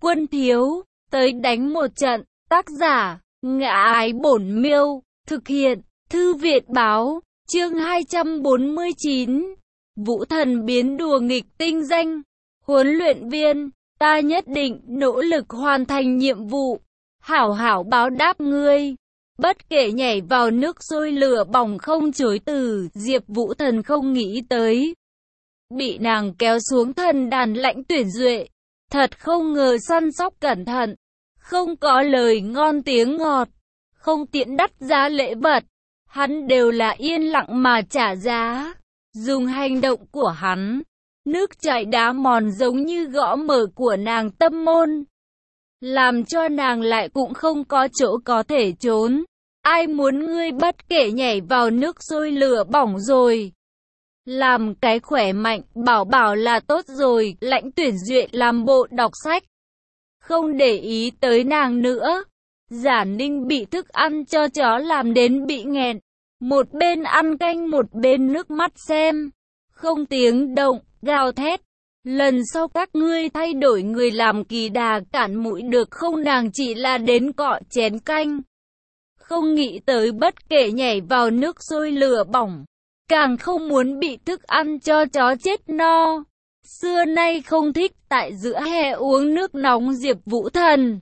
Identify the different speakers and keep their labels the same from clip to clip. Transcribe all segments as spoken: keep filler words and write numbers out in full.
Speaker 1: Quân thiếu, tới đánh một trận. Tác giả, Ngã Ái Bổn Miêu. Thực hiện, Thư Viện Báo. Chương hai trăm bốn mươi chín. Vũ thần biến đùa nghịch tinh danh. Huấn luyện viên, ta nhất định nỗ lực hoàn thành nhiệm vụ. Hảo hảo báo đáp ngươi. Bất kể nhảy vào nước sôi lửa bỏng không chối từ, Diệp Vũ Thần không nghĩ tới. Bị nàng kéo xuống thần đàn Lãnh Tuyển Duệ. Thật không ngờ săn sóc cẩn thận. Không có lời ngon tiếng ngọt. Không tiện đắt giá lễ vật. Hắn đều là yên lặng mà trả giá. Dùng hành động của hắn. Nước chảy đá mòn giống như gõ mở của nàng tâm môn. Làm cho nàng lại cũng không có chỗ có thể trốn. Ai muốn ngươi bất kể nhảy vào nước sôi lửa bỏng rồi. Làm cái khỏe mạnh, bảo bảo là tốt rồi. Lãnh Tuyển Duệ làm bộ đọc sách. Không để ý tới nàng nữa. Giả Ninh bị thức ăn cho chó làm đến bị nghẹn. Một bên ăn canh một bên nước mắt xem. Không tiếng động, gào thét. Lần sau các ngươi thay đổi người làm kỳ đà cản mũi được không? Nàng chỉ là đến cọ chén canh. Không nghĩ tới bất kể nhảy vào nước sôi lửa bỏng. Càng không muốn bị thức ăn cho chó chết no. Xưa nay không thích tại giữa hè uống nước nóng. Diệp Vũ Thần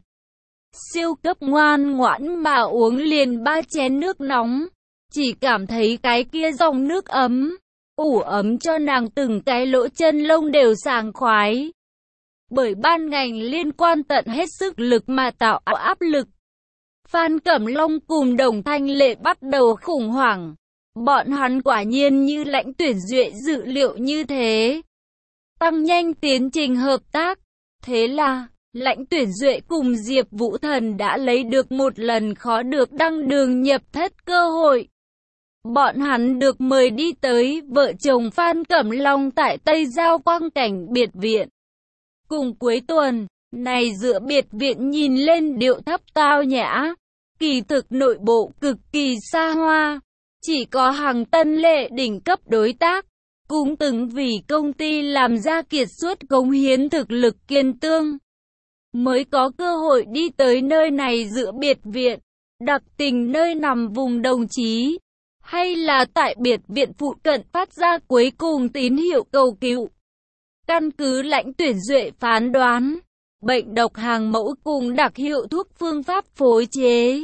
Speaker 1: siêu cấp ngoan ngoãn mà uống liền ba chén nước nóng. Chỉ cảm thấy cái kia dòng nước ấm, ủ ấm cho nàng từng cái lỗ chân lông đều sảng khoái. Bởi ban ngành liên quan tận hết sức lực mà tạo áp lực. Phan Cẩm Long cùng Đồng Thanh Lệ bắt đầu khủng hoảng. Bọn hắn quả nhiên như Lãnh Tuyển Duệ dự liệu như thế. Tăng nhanh tiến trình hợp tác. Thế là, Lãnh Tuyển Duệ cùng Diệp Vũ Thần đã lấy được một lần khó được đăng đường nhập thất cơ hội. Bọn hắn được mời đi tới vợ chồng Phan Cẩm Long tại Tây Giao Quang Cảnh biệt viện. Cùng cuối tuần, này giữa biệt viện nhìn lên điệu thấp cao nhã. Kỳ thực nội bộ cực kỳ xa hoa. Chỉ có hàng tân lệ đỉnh cấp đối tác. Cũng từng vì công ty làm ra kiệt xuất cống hiến thực lực kiên tương. Mới có cơ hội đi tới nơi này giữa biệt viện. Đặc tình nơi nằm vùng đồng chí. Hay là tại biệt viện phụ cận phát ra cuối cùng tín hiệu cầu cứu. Căn cứ Lãnh Tuyển Duệ phán đoán. Bệnh độc hàng mẫu cùng đặc hiệu thuốc phương pháp phối chế.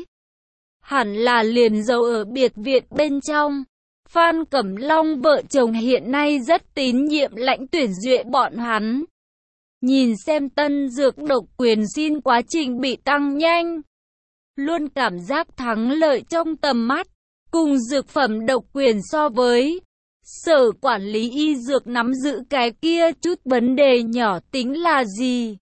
Speaker 1: Hẳn là liền giấu ở biệt viện bên trong. Phan Cẩm Long vợ chồng hiện nay rất tín nhiệm Lãnh Tuyển Duệ bọn hắn. Nhìn xem tân dược độc quyền xin quá trình bị tăng nhanh. Luôn cảm giác thắng lợi trong tầm mắt. Cùng dược phẩm độc quyền so với Sở Quản lý Y Dược nắm giữ cái kia chút vấn đề nhỏ tính là gì.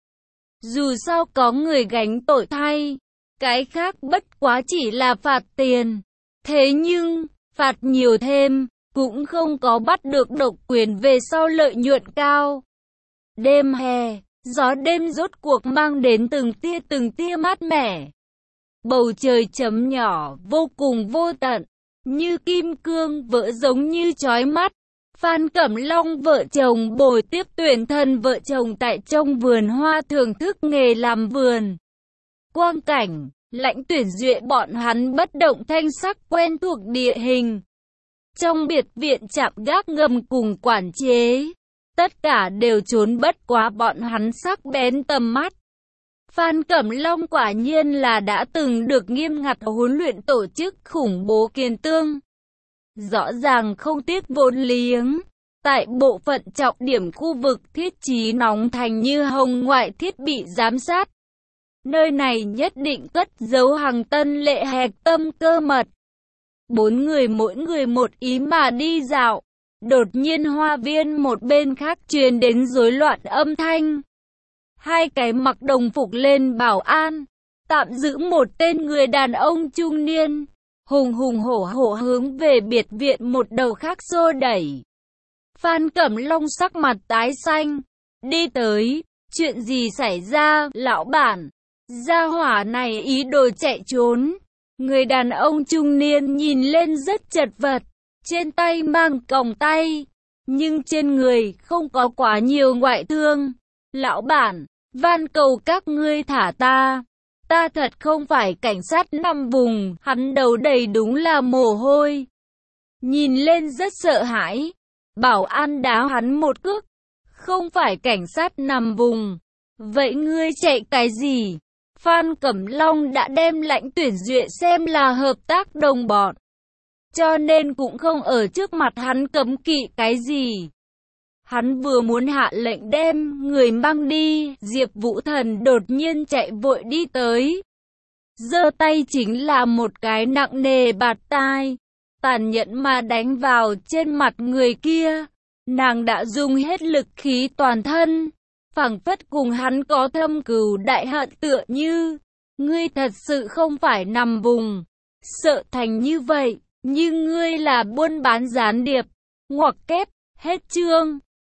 Speaker 1: Dù sao có người gánh tội thay. Cái khác bất quá chỉ là phạt tiền. Thế nhưng, phạt nhiều thêm, cũng không có bắt được độc quyền về sau lợi nhuận cao. Đêm hè, gió đêm rốt cuộc mang đến từng tia từng tia mát mẻ. Bầu trời chấm nhỏ, vô cùng vô tận, như kim cương vỡ giống như chói mắt. Phan Cẩm Long vợ chồng bồi tiếp tuyển thần vợ chồng tại trong vườn hoa thưởng thức nghề làm vườn. Quang cảnh, Lãnh Tuyển Duệ bọn hắn bất động thanh sắc quen thuộc địa hình. Trong biệt viện trạm gác ngầm cùng quản chế, tất cả đều trốn bất quá bọn hắn sắc bén tầm mắt. Phan Cẩm Long quả nhiên là đã từng được nghiêm ngặt huấn luyện tổ chức khủng bố kiên tương. Rõ ràng không tiếc vốn liếng. Tại bộ phận trọng điểm khu vực thiết trí nóng thành như hồng ngoại thiết bị giám sát. Nơi này nhất định cất giấu hàng tân lệ hạch tâm cơ mật. Bốn người mỗi người một ý mà đi dạo. Đột nhiên hoa viên một bên khác truyền đến rối loạn âm thanh. Hai cái mặc đồng phục lên bảo an. Tạm giữ một tên người đàn ông trung niên. Hùng hùng hổ hổ hướng về biệt viện một đầu khác xô đẩy. Phan Cẩm Long sắc mặt tái xanh. Đi tới. Chuyện gì xảy ra, lão bản? Gia hỏa này ý đồ chạy trốn. Người đàn ông trung niên nhìn lên rất chật vật. Trên tay mang còng tay. Nhưng trên người không có quá nhiều ngoại thương. Lão bản, van cầu các ngươi thả ta. Ta thật không phải cảnh sát nằm vùng, hắn đầu đầy đúng là mồ hôi. Nhìn lên rất sợ hãi, bảo an đá hắn một cước, không phải cảnh sát nằm vùng. Vậy ngươi chạy cái gì? Phan Cẩm Long đã đem Lãnh Tuyển Duệ xem là hợp tác đồng bọn, cho nên cũng không ở trước mặt hắn cấm kỵ cái gì. Hắn vừa muốn hạ lệnh đem người mang đi, Diệp Vũ Thần đột nhiên chạy vội đi tới, giơ tay chính là một cái nặng nề bạt tai, tàn nhẫn mà đánh vào trên mặt người kia. Nàng đã dùng hết lực khí toàn thân, phảng phất cùng hắn có thâm cừu đại hận tựa như. Ngươi thật sự không phải nằm vùng, sợ thành như vậy, nhưng ngươi là buôn bán gián điệp. Ngoặc kép, hết chương.